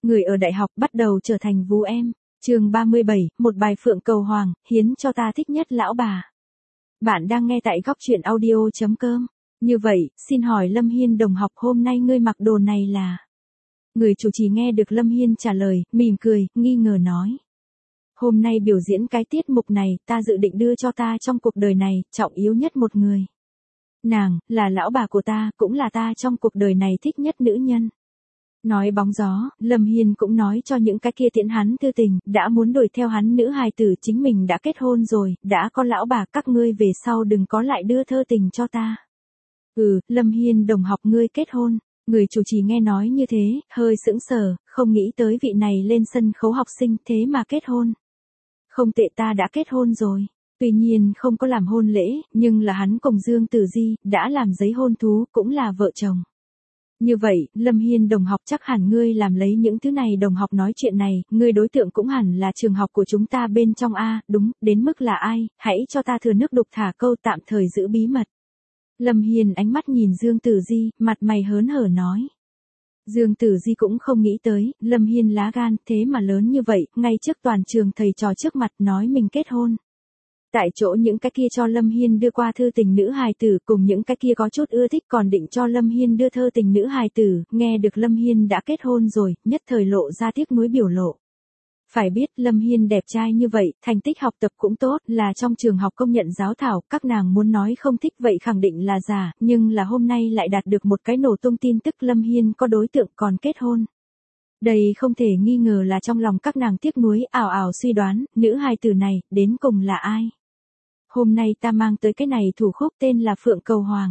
Người ở đại học bắt đầu trở thành vú em. Chương 37, một bài phượng cầu hoàng, hiến cho ta thích nhất lão bà. Bạn đang nghe tại góc truyện audio.com. Như vậy, xin hỏi Lâm Hiên đồng học hôm nay ngươi mặc đồ này là? Người chủ trì nghe được Lâm Hiên trả lời, mỉm cười, nghi ngờ nói. Hôm nay biểu diễn cái tiết mục này, ta dự định đưa cho ta trong cuộc đời này, trọng yếu nhất một người. Nàng, là lão bà của ta, cũng là ta trong cuộc đời này thích nhất nữ nhân. Nói bóng gió, Lâm Hiên cũng nói cho những cái kia tiễn hắn tư tình, đã muốn đuổi theo hắn nữ hài tử chính mình đã kết hôn rồi, đã có lão bà các ngươi về sau đừng có lại đưa thơ tình cho ta. Lâm Hiên đồng học ngươi kết hôn. Người chủ trì nghe nói như thế, hơi sững sờ, không nghĩ tới vị này lên sân khấu học sinh thế mà kết hôn. Không tệ, ta đã kết hôn rồi. Tuy nhiên không có làm hôn lễ, nhưng là hắn cùng Dương Tử Di, đã làm giấy hôn thú, cũng là vợ chồng. Như vậy, Lâm Hiên đồng học chắc hẳn ngươi làm lấy những thứ này đồng học nói chuyện này, ngươi đối tượng cũng hẳn là trường học của chúng ta bên trong A, đúng, đến mức là ai, hãy cho ta thừa nước đục thả câu tạm thời giữ bí mật. Lâm Hiên ánh mắt nhìn Dương Tử Di, mặt mày hớn hở nói. Dương Tử Di cũng không nghĩ tới, Lâm Hiên lá gan thế mà lớn như vậy, ngay trước toàn trường thầy trò trước mặt nói mình kết hôn. Tại chỗ những cái kia cho Lâm Hiên đưa qua thư tình nữ hài tử cùng những cái kia có chút ưa thích còn định cho Lâm Hiên đưa thơ tình nữ hài tử, nghe được Lâm Hiên đã kết hôn rồi, nhất thời lộ ra tiếc nuối biểu lộ. Phải biết Lâm Hiên đẹp trai như vậy, thành tích học tập cũng tốt, là trong trường học công nhận giáo thảo, các nàng muốn nói không thích vậy khẳng định là giả, nhưng là hôm nay lại đạt được một cái nổ tung tin tức Lâm Hiên có đối tượng còn kết hôn. Đây không thể nghi ngờ là trong lòng các nàng tiếc nuối, ảo ảo suy đoán, nữ hài tử này, đến cùng là ai? Hôm nay ta mang tới cái này thủ khúc tên là Phượng Cầu Hoàng.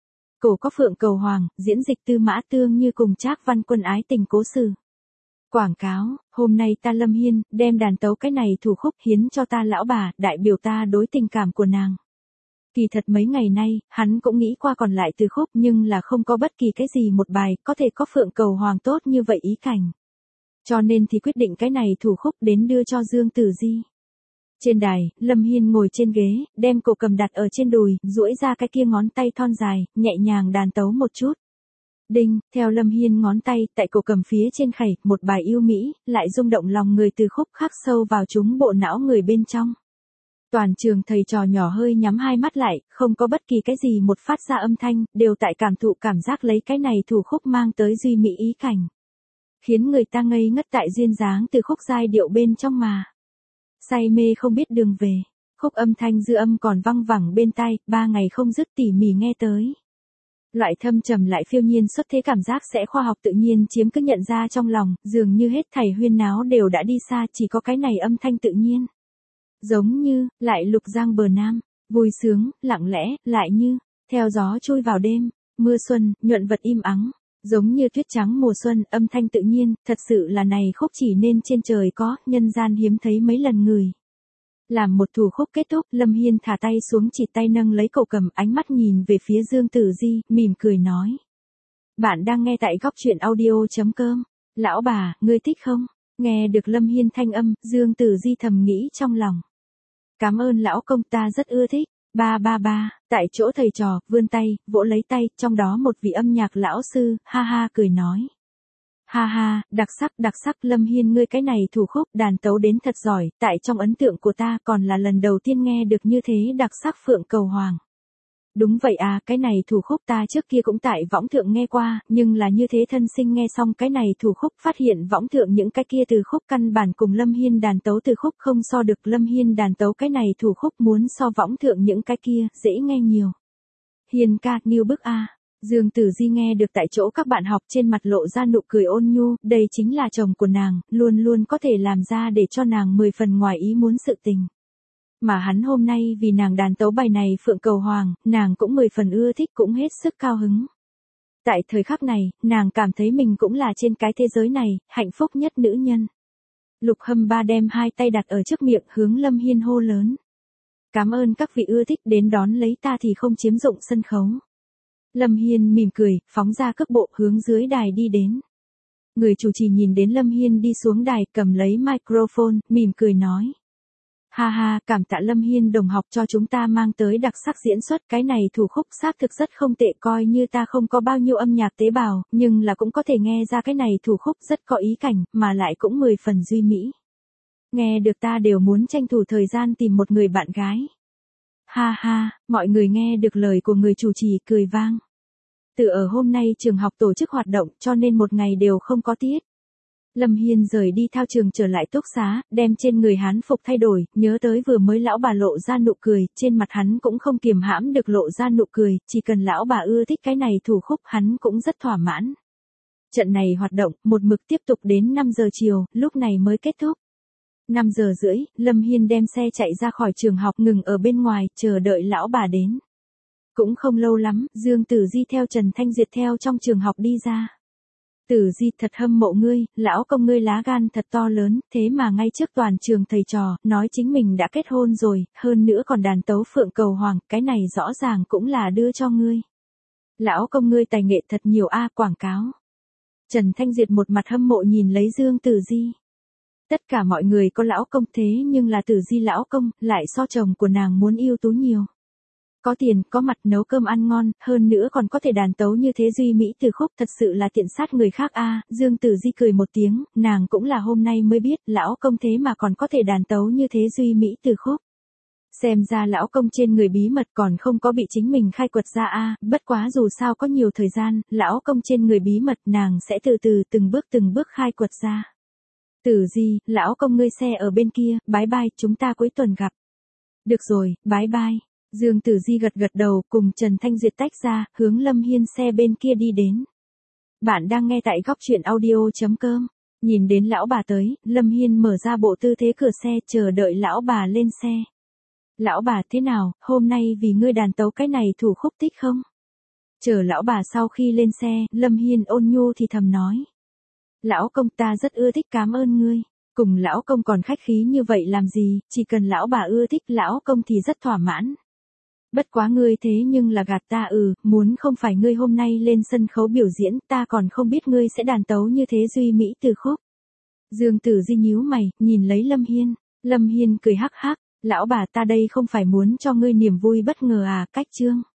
Cổ có Phượng Cầu Hoàng, diễn dịch Tư Mã Tương Như cùng Trác Văn Quân ái tình cố sự. Quảng cáo, hôm nay ta Lâm Hiên, đem đàn tấu cái này thủ khúc hiến cho ta lão bà, đại biểu ta đối tình cảm của nàng. Kỳ thật mấy ngày nay, hắn cũng nghĩ qua còn lại từ khúc nhưng là không có bất kỳ cái gì một bài có thể có Phượng Cầu Hoàng tốt như vậy ý cảnh. Cho nên thì quyết định cái này thủ khúc đến đưa cho Dương Tử Di. Trên đài, Lâm Hiên ngồi trên ghế, đem cổ cầm đặt ở trên đùi, duỗi ra cái kia ngón tay thon dài, nhẹ nhàng đàn tấu một chút. Đinh, theo Lâm Hiên ngón tay, tại cổ cầm phía trên khẩy, một bài yêu mỹ, lại rung động lòng người từ khúc khắc sâu vào chúng bộ não người bên trong. Toàn trường thầy trò nhỏ hơi nhắm hai mắt lại, không có bất kỳ cái gì một phát ra âm thanh, đều tại cảm thụ cảm giác lấy cái này thủ khúc mang tới duy mỹ ý cảnh. Khiến người ta ngây ngất tại duyên dáng từ khúc giai điệu bên trong mà. Say mê không biết đường về, khúc âm thanh dư âm còn văng vẳng bên tai, 3 ngày không dứt tỉ mỉ nghe tới. Loại thâm trầm lại phiêu nhiên xuất thế cảm giác sẽ khoa học tự nhiên chiếm cứ nhận ra trong lòng, dường như hết thảy huyên náo đều đã đi xa, chỉ có cái này âm thanh tự nhiên. Giống như, lại lục giang bờ nam, vui sướng, lặng lẽ, lại như, theo gió trôi vào đêm, mưa xuân, nhuận vật im ắng. Giống như tuyết trắng mùa xuân, âm thanh tự nhiên, thật sự là này khúc chỉ nên trên trời có, nhân gian hiếm thấy mấy lần người. Làm một thủ khúc kết thúc, Lâm Hiên thả tay xuống chỉ tay nâng lấy cổ cầm, ánh mắt nhìn về phía Dương Tử Di, mỉm cười nói. Bạn đang nghe tại góc truyện audio.com. Lão bà, ngươi thích không? Nghe được Lâm Hiên thanh âm, Dương Tử Di thầm nghĩ trong lòng. Cảm ơn lão công, ta rất ưa thích. Tại chỗ thầy trò, vươn tay, vỗ lấy tay, trong đó một vị âm nhạc lão sư, ha ha cười nói. Ha ha, đặc sắc, Lâm Hiên ngươi cái này thủ khúc đàn tấu đến thật giỏi, tại trong ấn tượng của ta còn là lần đầu tiên nghe được như thế đặc sắc Phượng Cầu Hoàng. Đúng vậy à, cái này thủ khúc ta trước kia cũng tại võng thượng nghe qua, nhưng là như thế thân sinh nghe xong cái này thủ khúc phát hiện võng thượng những cái kia từ khúc căn bản cùng Lâm Hiên đàn tấu từ khúc không so được, Lâm Hiên đàn tấu cái này thủ khúc muốn so võng thượng những cái kia, dễ nghe nhiều. Hiền ca, nghiêu bức a. Dương Tử Di nghe được tại chỗ các bạn học trên mặt lộ ra nụ cười ôn nhu, đây chính là chồng của nàng, luôn luôn có thể làm ra để cho nàng 10 phần ngoài ý muốn sự tình. Mà hắn hôm nay vì nàng đàn tấu bài này Phượng Cầu Hoàng, nàng cũng 10 phần ưa thích cũng hết sức cao hứng. Tại thời khắc này, nàng cảm thấy mình cũng là trên cái thế giới này, hạnh phúc nhất nữ nhân. Lục Hâm Ba đem hai tay đặt ở trước miệng hướng Lâm Hiên hô lớn. Cảm ơn các vị ưa thích đến đón lấy ta thì không chiếm dụng sân khấu. Lâm Hiên mỉm cười, phóng ra cước bộ hướng dưới đài đi đến. Người chủ trì nhìn đến Lâm Hiên đi xuống đài cầm lấy microphone, mỉm cười nói. Ha ha, cảm tạ Lâm Hiên đồng học cho chúng ta mang tới đặc sắc diễn xuất, cái này thủ khúc xác thực rất không tệ, coi như ta không có bao nhiêu âm nhạc tế bào, nhưng là cũng có thể nghe ra cái này thủ khúc rất có ý cảnh, mà lại cũng 10 phần duy mỹ. Nghe được ta đều muốn tranh thủ thời gian tìm một người bạn gái. Ha ha, mọi người nghe được lời của người chủ trì cười vang. Từ ở hôm nay trường học tổ chức hoạt động cho nên một ngày đều không có tiết. Lâm Hiên rời đi thao trường trở lại túc xá, đem trên người hán phục thay đổi, nhớ tới vừa mới lão bà lộ ra nụ cười, trên mặt hắn cũng không kiềm hãm được lộ ra nụ cười, chỉ cần lão bà ưa thích cái này thủ khúc hắn cũng rất thỏa mãn. Trận này hoạt động, một mực tiếp tục đến 5 giờ chiều, lúc này mới kết thúc. 5 giờ rưỡi, Lâm Hiên đem xe chạy ra khỏi trường học ngừng ở bên ngoài, chờ đợi lão bà đến. Cũng không lâu lắm, Dương Tử Di theo Trần Thanh Duyệt theo trong trường học đi ra. Tử Di thật hâm mộ ngươi, lão công ngươi lá gan thật to lớn, thế mà ngay trước toàn trường thầy trò, nói chính mình đã kết hôn rồi, hơn nữa còn đàn tấu Phượng Cầu Hoàng, cái này rõ ràng cũng là đưa cho ngươi. Lão công ngươi tài nghệ thật nhiều quảng cáo. Trần Thanh Duyệt một mặt hâm mộ nhìn lấy Dương Tử Di. Tất cả mọi người có lão công thế nhưng là Tử Di lão công, lại so chồng của nàng muốn ưu tú nhiều. Có tiền, có mặt nấu cơm ăn ngon, hơn nữa còn có thể đàn tấu như thế duy mỹ từ khúc, thật sự là tiện sát người khác Dương Tử Di cười một tiếng, nàng cũng là hôm nay mới biết, lão công thế mà còn có thể đàn tấu như thế duy mỹ từ khúc. Xem ra lão công trên người bí mật còn không có bị chính mình khai quật ra bất quá dù sao có nhiều thời gian, lão công trên người bí mật nàng sẽ từ từ từng bước khai quật ra. Tử Di, lão công ngươi xe ở bên kia, bye bye, chúng ta cuối tuần gặp. Được rồi, bye bye. Dương Tử Di gật đầu cùng Trần Thanh Duyệt tách ra, hướng Lâm Hiên xe bên kia đi đến. Bạn đang nghe tại góc truyện audio.com. Nhìn đến lão bà tới, Lâm Hiên mở ra bộ tư thế cửa xe chờ đợi lão bà lên xe. Lão bà thế nào, hôm nay vì ngươi đàn tấu cái này thủ khúc thích không? Chờ lão bà sau khi lên xe, Lâm Hiên ôn nhu thì thầm nói. Lão công ta rất ưa thích, cảm ơn ngươi. Cùng lão công còn khách khí như vậy làm gì, chỉ cần lão bà ưa thích lão công thì rất thỏa mãn. Bất quá ngươi thế nhưng là gạt ta muốn không phải ngươi hôm nay lên sân khấu biểu diễn, ta còn không biết ngươi sẽ đàn tấu như thế duy mỹ từ khúc. Dương Tử Di nhíu mày, nhìn lấy Lâm Hiên. Lâm Hiên cười hắc hắc, lão bà ta đây không phải muốn cho ngươi niềm vui bất ngờ cách chương.